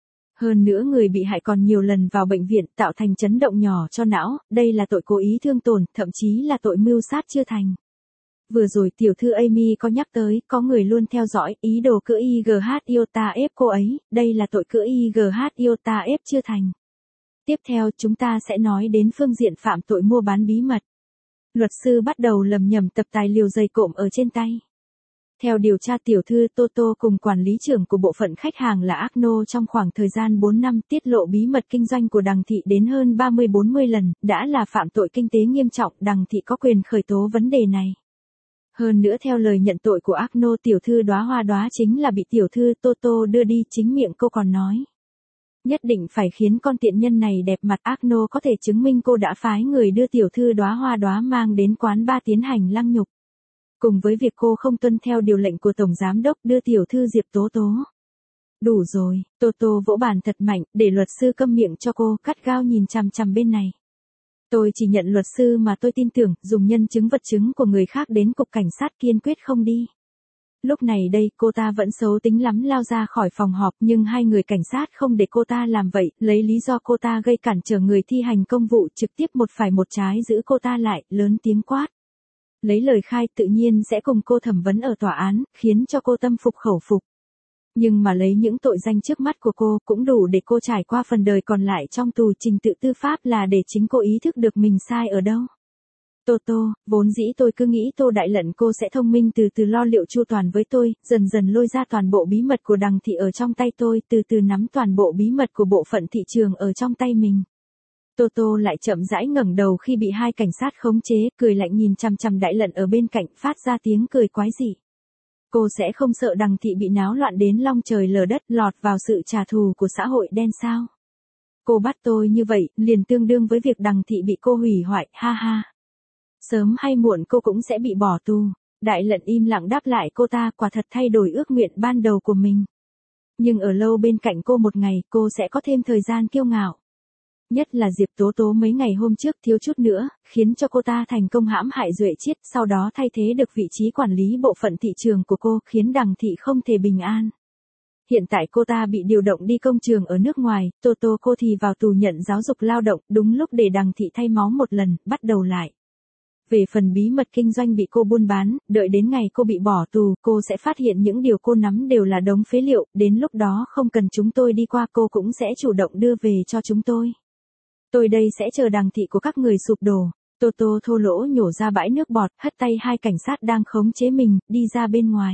[SPEAKER 1] Hơn nữa người bị hại còn nhiều lần vào bệnh viện, tạo thành chấn động nhỏ cho não, đây là tội cố ý thương tổn, thậm chí là tội mưu sát chưa thành. Vừa rồi tiểu thư Amy có nhắc tới, có người luôn theo dõi, ý đồ cưỡng IGH iota ép cô ấy, đây là tội cưỡng IGH iota ép chưa thành. Tiếp theo chúng ta sẽ nói đến phương diện phạm tội mua bán bí mật. Luật sư bắt đầu lầm nhầm tập tài liệu dày cộm ở trên tay. Theo điều tra tiểu thư Tô Tô cùng quản lý trưởng của bộ phận khách hàng là Agno trong khoảng thời gian 4 năm tiết lộ bí mật kinh doanh của Đằng Thị đến hơn 30-40 lần, đã là phạm tội kinh tế nghiêm trọng, Đằng Thị có quyền khởi tố vấn đề này. Hơn nữa theo lời nhận tội của Agno, tiểu thư Đóa Hoa Đóa chính là bị tiểu thư Tô Tô đưa đi, chính miệng cô còn nói. Nhất định phải khiến con tiện nhân này đẹp mặt. Agno có thể chứng minh cô đã phái người đưa tiểu thư Đóa Hoa Đóa mang đến quán bar tiến hành lăng nhục. Cùng với việc cô không tuân theo điều lệnh của Tổng Giám đốc đưa tiểu thư Diệp Tố Tố. Đủ rồi, Tô Tô vỗ bàn thật mạnh, để luật sư câm miệng cho cô, gắt gao nhìn chằm chằm bên này. Tôi chỉ nhận luật sư mà tôi tin tưởng, dùng nhân chứng vật chứng của người khác đến cục cảnh sát kiên quyết không đi. Lúc này đây, cô ta vẫn xấu tính lắm lao ra khỏi phòng họp, nhưng hai người cảnh sát không để cô ta làm vậy, lấy lý do cô ta gây cản trở người thi hành công vụ, trực tiếp một phải một trái giữ cô ta lại, lớn tiếng quát. Lấy lời khai tự nhiên sẽ cùng cô thẩm vấn ở tòa án, khiến cho cô tâm phục khẩu phục. Nhưng mà lấy những tội danh trước mắt của cô cũng đủ để cô trải qua phần đời còn lại trong tù. Trình tự tư pháp là để chính cô ý thức được mình sai ở đâu. Tô Tô, vốn dĩ tôi cứ nghĩ Tô Đại Lận cô sẽ thông minh từ từ lo liệu chu toàn với tôi, dần dần lôi ra toàn bộ bí mật của Đằng Thị ở trong tay tôi, từ từ nắm toàn bộ bí mật của bộ phận thị trường ở trong tay mình. Tô Tô lại chậm rãi ngẩng đầu khi bị hai cảnh sát khống chế, cười lạnh nhìn chằm chằm Đại Lận ở bên cạnh, phát ra tiếng cười quái dị. Cô sẽ không sợ Đằng Thị bị náo loạn đến long trời lở đất, lọt vào sự trả thù của xã hội đen sao? Cô bắt tôi như vậy, liền tương đương với việc Đằng Thị bị cô hủy hoại, ha ha. Sớm hay muộn cô cũng sẽ bị bỏ tù. Đại Lận im lặng đáp lại cô ta, quả thật thay đổi ước nguyện ban đầu của mình. Nhưng ở lâu bên cạnh cô một ngày, cô sẽ có thêm thời gian kiêu ngạo. Nhất là Diệp Tố Tố mấy ngày hôm trước thiếu chút nữa, khiến cho cô ta thành công hãm hại Duệ Chiết, sau đó thay thế được vị trí quản lý bộ phận thị trường của cô, khiến Đằng Thị không thể bình an. Hiện tại cô ta bị điều động đi công trường ở nước ngoài, Tô Tô cô thì vào tù nhận giáo dục lao động, đúng lúc để Đằng Thị thay máu một lần, bắt đầu lại. Về phần bí mật kinh doanh bị cô buôn bán, đợi đến ngày cô bị bỏ tù, cô sẽ phát hiện những điều cô nắm đều là đống phế liệu, đến lúc đó không cần chúng tôi đi qua cô cũng sẽ chủ động đưa về cho chúng tôi. Tôi đây sẽ chờ Đằng Thị của các người sụp đổ. Tô Tô thô lỗ nhổ ra bãi nước bọt, hất tay hai cảnh sát đang khống chế mình, đi ra bên ngoài.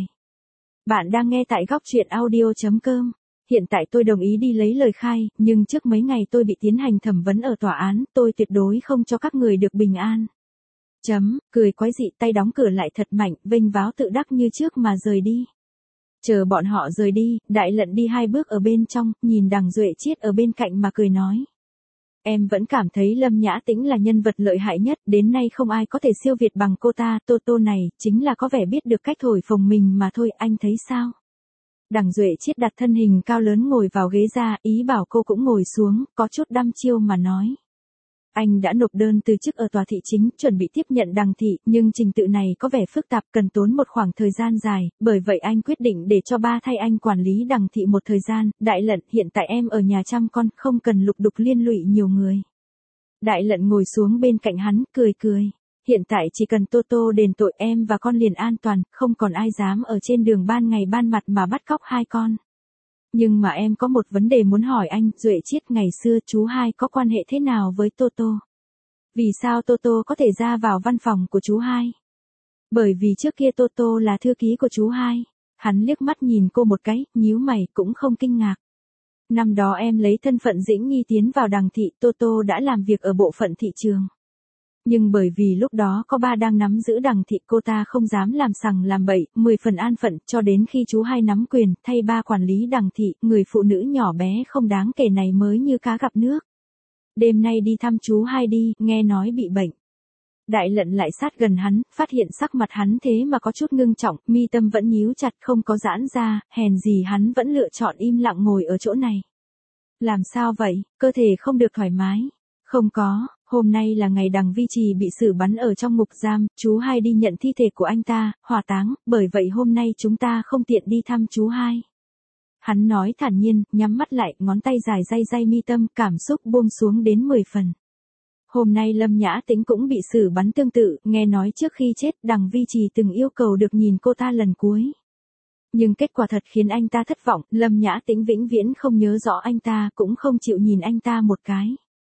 [SPEAKER 1] Bạn đang nghe tại góc truyện audio.com. Hiện tại tôi đồng ý đi lấy lời khai, nhưng trước mấy ngày tôi bị tiến hành thẩm vấn ở tòa án, tôi tuyệt đối không cho các người được bình an. Cười quái dị, tay đóng cửa lại thật mạnh, vênh váo tự đắc như trước mà rời đi. Chờ bọn họ rời đi, Đại Lận đi hai bước ở bên trong, nhìn Đằng Duệ Chiết ở bên cạnh mà cười nói. Em vẫn cảm thấy Lâm Nhã Tĩnh là nhân vật lợi hại nhất, đến nay không ai có thể siêu việt bằng cô ta, Tô Tô này, chính là có vẻ biết được cách thổi phồng mình mà thôi, anh thấy sao? Đằng Duệ Chiết đặt thân hình cao lớn ngồi vào ghế ra, ý bảo cô cũng ngồi xuống, có chút đăm chiêu mà nói. Anh đã nộp đơn từ chức ở tòa thị chính, chuẩn bị tiếp nhận Đằng Thị, nhưng trình tự này có vẻ phức tạp, cần tốn một khoảng thời gian dài, bởi vậy anh quyết định để cho ba thay anh quản lý Đằng Thị một thời gian. Đại Lận, hiện tại em ở nhà chăm con, không cần lục đục liên lụy nhiều người. Đại Lận ngồi xuống bên cạnh hắn, cười cười. Hiện tại chỉ cần Tô Tô đền tội em và con liền an toàn, không còn ai dám ở trên đường ban ngày ban mặt mà bắt cóc hai con. Nhưng mà em có một vấn đề muốn hỏi anh, Duệ Chiết, ngày xưa chú hai có quan hệ thế nào với Toto? Vì sao Toto có thể ra vào văn phòng của chú hai? Bởi vì trước kia Toto là thư ký của chú hai. Hắn liếc mắt nhìn cô một cái, nhíu mày, cũng không kinh ngạc. Năm đó em lấy thân phận Dĩnh Nghi tiến vào Đằng thị, Toto đã làm việc ở bộ phận thị trường. Nhưng bởi vì lúc đó có ba đang nắm giữ Đằng thị, cô ta không dám làm sằng làm bậy, 10 phần an phận, cho đến khi chú hai nắm quyền, thay ba quản lý Đằng thị, người phụ nữ nhỏ bé không đáng kể này mới như cá gặp nước. Đêm nay đi thăm chú hai đi, nghe nói bị bệnh. Đại Lận lại sát gần hắn, phát hiện sắc mặt hắn thế mà có chút ngưng trọng, mi tâm vẫn nhíu chặt không có giãn ra, hèn gì hắn vẫn lựa chọn im lặng ngồi ở chỗ này. Làm sao vậy, cơ thể không được thoải mái? Không có, hôm nay là ngày Đằng Vi Trì bị xử bắn ở trong ngục giam, chú hai đi nhận thi thể của anh ta, hỏa táng, bởi vậy hôm nay chúng ta không tiện đi thăm chú hai. Hắn nói thản nhiên, nhắm mắt lại, ngón tay dài day day mi tâm, cảm xúc buông xuống đến 10 phần. Hôm nay Lâm Nhã Tĩnh cũng bị xử bắn tương tự, nghe nói trước khi chết Đằng Vi Trì từng yêu cầu được nhìn cô ta lần cuối. Nhưng kết quả thật khiến anh ta thất vọng, Lâm Nhã Tĩnh vĩnh viễn không nhớ rõ anh ta, cũng không chịu nhìn anh ta một cái.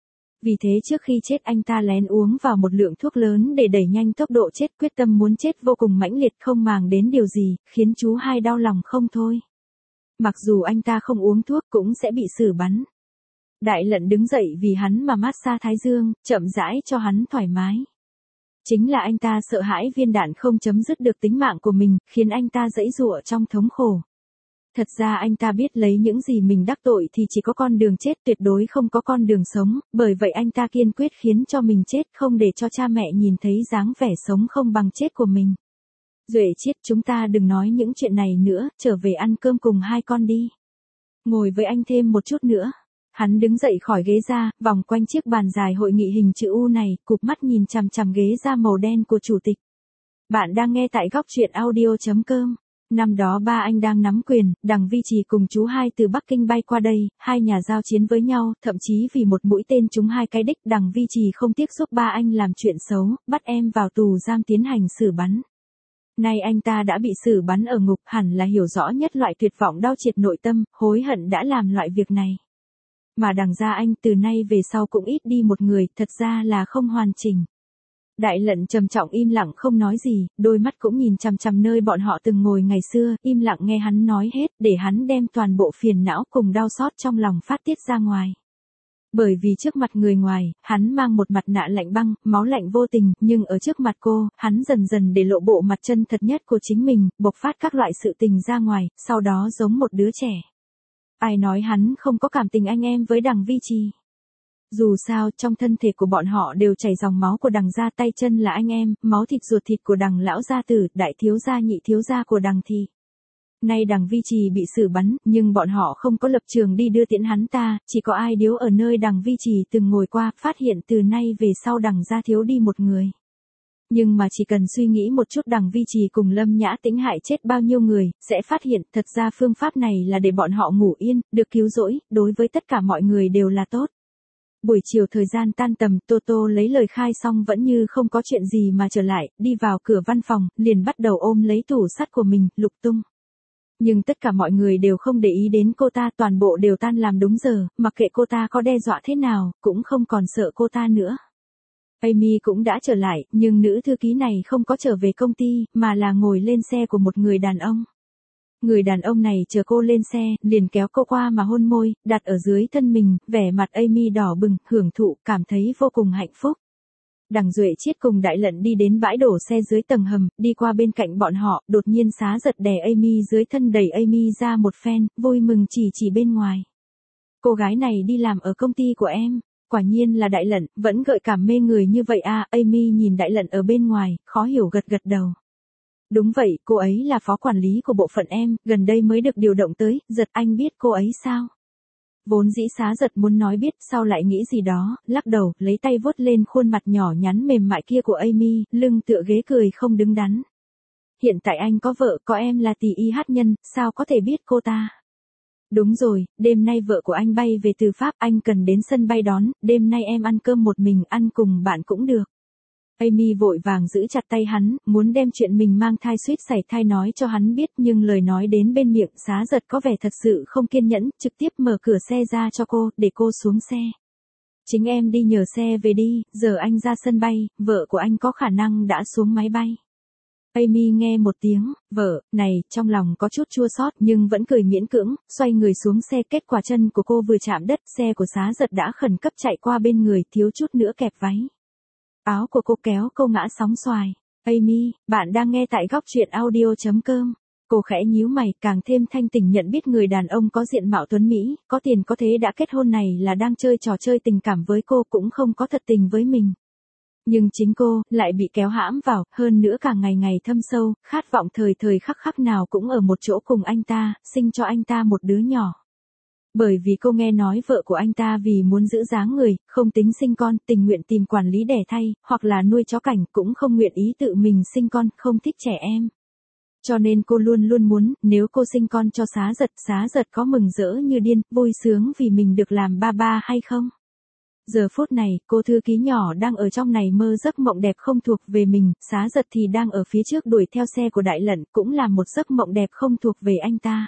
[SPEAKER 1] Vì thế trước khi chết anh ta lén uống vào một lượng thuốc lớn để đẩy nhanh tốc độ chết, quyết tâm muốn chết vô cùng mãnh liệt, không màng đến điều gì, khiến chú hai đau lòng không thôi. Mặc dù anh ta không uống thuốc cũng sẽ bị xử bắn. Đại Lận đứng dậy vì hắn mà massage thái dương, chậm rãi cho hắn thoải mái. Chính là anh ta sợ hãi viên đạn không chấm dứt được tính mạng của mình, khiến anh ta giãy giụa trong thống khổ. Thật ra anh ta biết lấy những gì mình đắc tội thì chỉ có con đường chết, tuyệt đối không có con đường sống, bởi vậy anh ta kiên quyết khiến cho mình chết, không để cho cha mẹ nhìn thấy dáng vẻ sống không bằng chết của mình. Duệ Chiết, chúng ta đừng nói những chuyện này nữa, trở về ăn cơm cùng hai con đi. Ngồi với anh thêm một chút nữa. Hắn đứng dậy khỏi ghế ra, vòng quanh chiếc bàn dài hội nghị hình chữ U này, cụp mắt nhìn chằm chằm ghế da màu đen của chủ tịch. Bạn đang nghe tại góc truyện audio.com. Năm đó ba anh đang nắm quyền, Đằng Vi Trì cùng chú hai từ Bắc Kinh bay qua đây, hai nhà giao chiến với nhau, thậm chí vì một mũi tên trúng hai cái đích, Đằng Vi Trì không tiếc giúp ba anh làm chuyện xấu, bắt em vào tù giam tiến hành xử bắn. Nay anh ta đã bị xử bắn ở ngục, hẳn là hiểu rõ nhất loại tuyệt vọng đau triệt nội tâm, hối hận đã làm loại việc này. Mà Đằng gia anh từ nay về sau cũng ít đi một người, thật ra là không hoàn chỉnh. Đại Lận trầm trọng im lặng không nói gì, đôi mắt cũng nhìn chằm chằm nơi bọn họ từng ngồi ngày xưa, im lặng nghe hắn nói hết, để hắn đem toàn bộ phiền não cùng đau xót trong lòng phát tiết ra ngoài. Bởi vì trước mặt người ngoài, hắn mang một mặt nạ lạnh băng, máu lạnh vô tình, nhưng ở trước mặt cô, hắn dần dần để lộ bộ mặt chân thật nhất của chính mình, bộc phát các loại sự tình ra ngoài, sau đó giống một đứa trẻ. Ai nói hắn không có cảm tình anh em với Đằng Vi Trì? Dù sao, trong thân thể của bọn họ đều chảy dòng máu của Đằng gia, tay chân là anh em, máu thịt ruột thịt của Đằng lão gia tử, đại thiếu gia nhị thiếu gia của Đằng thị. Nay Đằng Vi Trì bị xử bắn, nhưng bọn họ không có lập trường đi đưa tiễn hắn ta, chỉ có ai điếu ở nơi Đằng Vi Trì từng ngồi qua, phát hiện từ nay về sau Đằng gia thiếu đi một người. Nhưng mà chỉ cần suy nghĩ một chút, Đằng Vi Trì cùng Lâm Nhã Tĩnh hại chết bao nhiêu người, sẽ phát hiện thật ra phương pháp này là để bọn họ ngủ yên, được cứu rỗi, đối với tất cả mọi người đều là tốt. Buổi chiều thời gian tan tầm, Toto lấy lời khai xong vẫn như không có chuyện gì mà trở lại, đi vào cửa văn phòng, liền bắt đầu ôm lấy tủ sắt của mình, lục tung. Nhưng tất cả mọi người đều không để ý đến cô ta, toàn bộ đều tan làm đúng giờ, mặc kệ cô ta có đe dọa thế nào, cũng không còn sợ cô ta nữa. Amy cũng đã trở lại, nhưng nữ thư ký này không có trở về công ty, mà là ngồi lên xe của một người đàn ông. Người đàn ông này chờ cô lên xe, liền kéo cô qua mà hôn môi, đặt ở dưới thân mình, vẻ mặt Amy đỏ bừng, hưởng thụ, cảm thấy vô cùng hạnh phúc. Đằng Duệ Chiết cùng Đại Lận đi đến bãi đổ xe dưới tầng hầm, đi qua bên cạnh bọn họ, đột nhiên xá giật đè Amy dưới thân, đẩy Amy ra một phen, vui mừng chỉ bên ngoài. Cô gái này đi làm ở công ty của em. Quả nhiên là Đại Lận, vẫn gợi cảm mê người như vậy à? Amy nhìn Đại Lận ở bên ngoài, khó hiểu gật gật đầu. Đúng vậy, cô ấy là phó quản lý của bộ phận em, gần đây mới được điều động tới, giật anh biết cô ấy sao? Vốn dĩ xá giật muốn nói biết, sau lại nghĩ gì đó, lắc đầu, lấy tay vuốt lên khuôn mặt nhỏ nhắn mềm mại kia của Amy, lưng tựa ghế cười không đứng đắn. Hiện tại anh có vợ, có em là tỷ y hát nhân, sao có thể biết cô ta? Đúng rồi, đêm nay vợ của anh bay về từ Pháp, anh cần đến sân bay đón, đêm nay em ăn cơm một mình, ăn cùng bạn cũng được. Amy vội vàng giữ chặt tay hắn, muốn đem chuyện mình mang thai suýt sảy thai nói cho hắn biết, nhưng lời nói đến bên miệng Xá Giật có vẻ thật sự không kiên nhẫn, trực tiếp mở cửa xe ra cho cô, để cô xuống xe. Chính em đi nhờ xe về đi, giờ anh ra sân bay, vợ của anh có khả năng đã xuống máy bay. Amy nghe một tiếng, vợ, này, trong lòng có chút chua xót nhưng vẫn cười miễn cưỡng, xoay người xuống xe. Kết quả chân của cô vừa chạm đất, xe của Xá Giật đã khẩn cấp chạy qua bên người, thiếu chút nữa kẹp váy. Áo của cô kéo cô ngã sóng xoài. Amy, bạn đang nghe tại góc truyện audio.com. Cô khẽ nhíu mày, càng thêm thanh tỉnh nhận biết người đàn ông có diện mạo tuấn Mỹ, có tiền có thế đã kết hôn này là đang chơi trò chơi tình cảm với cô, cũng không có thật tình với mình. Nhưng chính cô, lại bị kéo hãm vào, hơn nữa càng ngày ngày thâm sâu, khát vọng thời thời khắc khắc nào cũng ở một chỗ cùng anh ta, sinh cho anh ta một đứa nhỏ. Bởi vì cô nghe nói vợ của anh ta vì muốn giữ dáng người, không tính sinh con, tình nguyện tìm quản lý đẻ thay, hoặc là nuôi chó cảnh, cũng không nguyện ý tự mình sinh con, không thích trẻ em. Cho nên cô luôn luôn muốn, nếu cô sinh con cho Xá Giật có mừng rỡ như điên, vui sướng vì mình được làm ba ba hay không? Giờ phút này, cô thư ký nhỏ đang ở trong này mơ giấc mộng đẹp không thuộc về mình, Xá Giật thì đang ở phía trước đuổi theo xe của Đại Lận, cũng là một giấc mộng đẹp không thuộc về anh ta.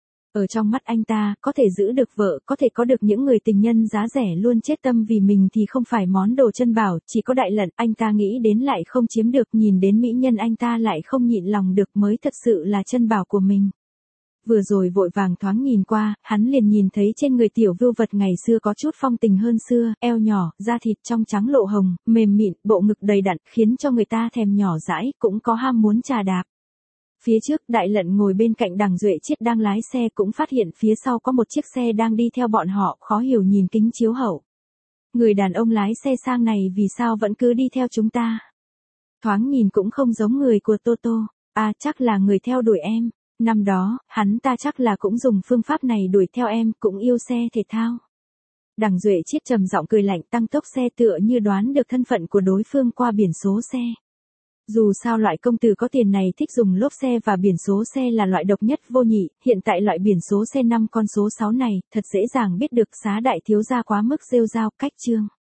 [SPEAKER 1] Ở trong mắt anh ta, có thể giữ được vợ, có thể có được những người tình nhân giá rẻ luôn chết tâm vì mình thì không phải món đồ chân bảo, chỉ có Đại Lận, anh ta nghĩ đến lại không chiếm được, nhìn đến mỹ nhân anh ta lại không nhịn lòng được mới thật sự là chân bảo của mình. Vừa rồi vội vàng thoáng nhìn qua, hắn liền nhìn thấy trên người tiểu vưu vật ngày xưa có chút phong tình hơn xưa, eo nhỏ, da thịt trong trắng lộ hồng, mềm mịn, bộ ngực đầy đặn, khiến cho người ta thèm nhỏ dãi, cũng có ham muốn trà đạp. Phía trước, Đại Lận ngồi bên cạnh Đằng Duệ Chiết đang lái xe cũng phát hiện phía sau có một chiếc xe đang đi theo bọn họ, khó hiểu nhìn kính chiếu hậu. Người đàn ông lái xe sang này vì sao vẫn cứ đi theo chúng ta? Thoáng nhìn cũng không giống người của Toto, chắc là người theo đuổi em. Năm đó, hắn ta chắc là cũng dùng phương pháp này đuổi theo em, cũng yêu xe thể thao. Đằng Duệ Chiết trầm giọng cười lạnh, tăng tốc xe tựa như đoán được thân phận của đối phương qua biển số xe. Dù sao loại công tử có tiền này thích dùng lốp xe và biển số xe là loại độc nhất vô nhị, hiện tại loại biển số xe 5 con số 6 này, thật dễ dàng biết được Xá đại thiếu gia quá mức rêu rao, cách trương.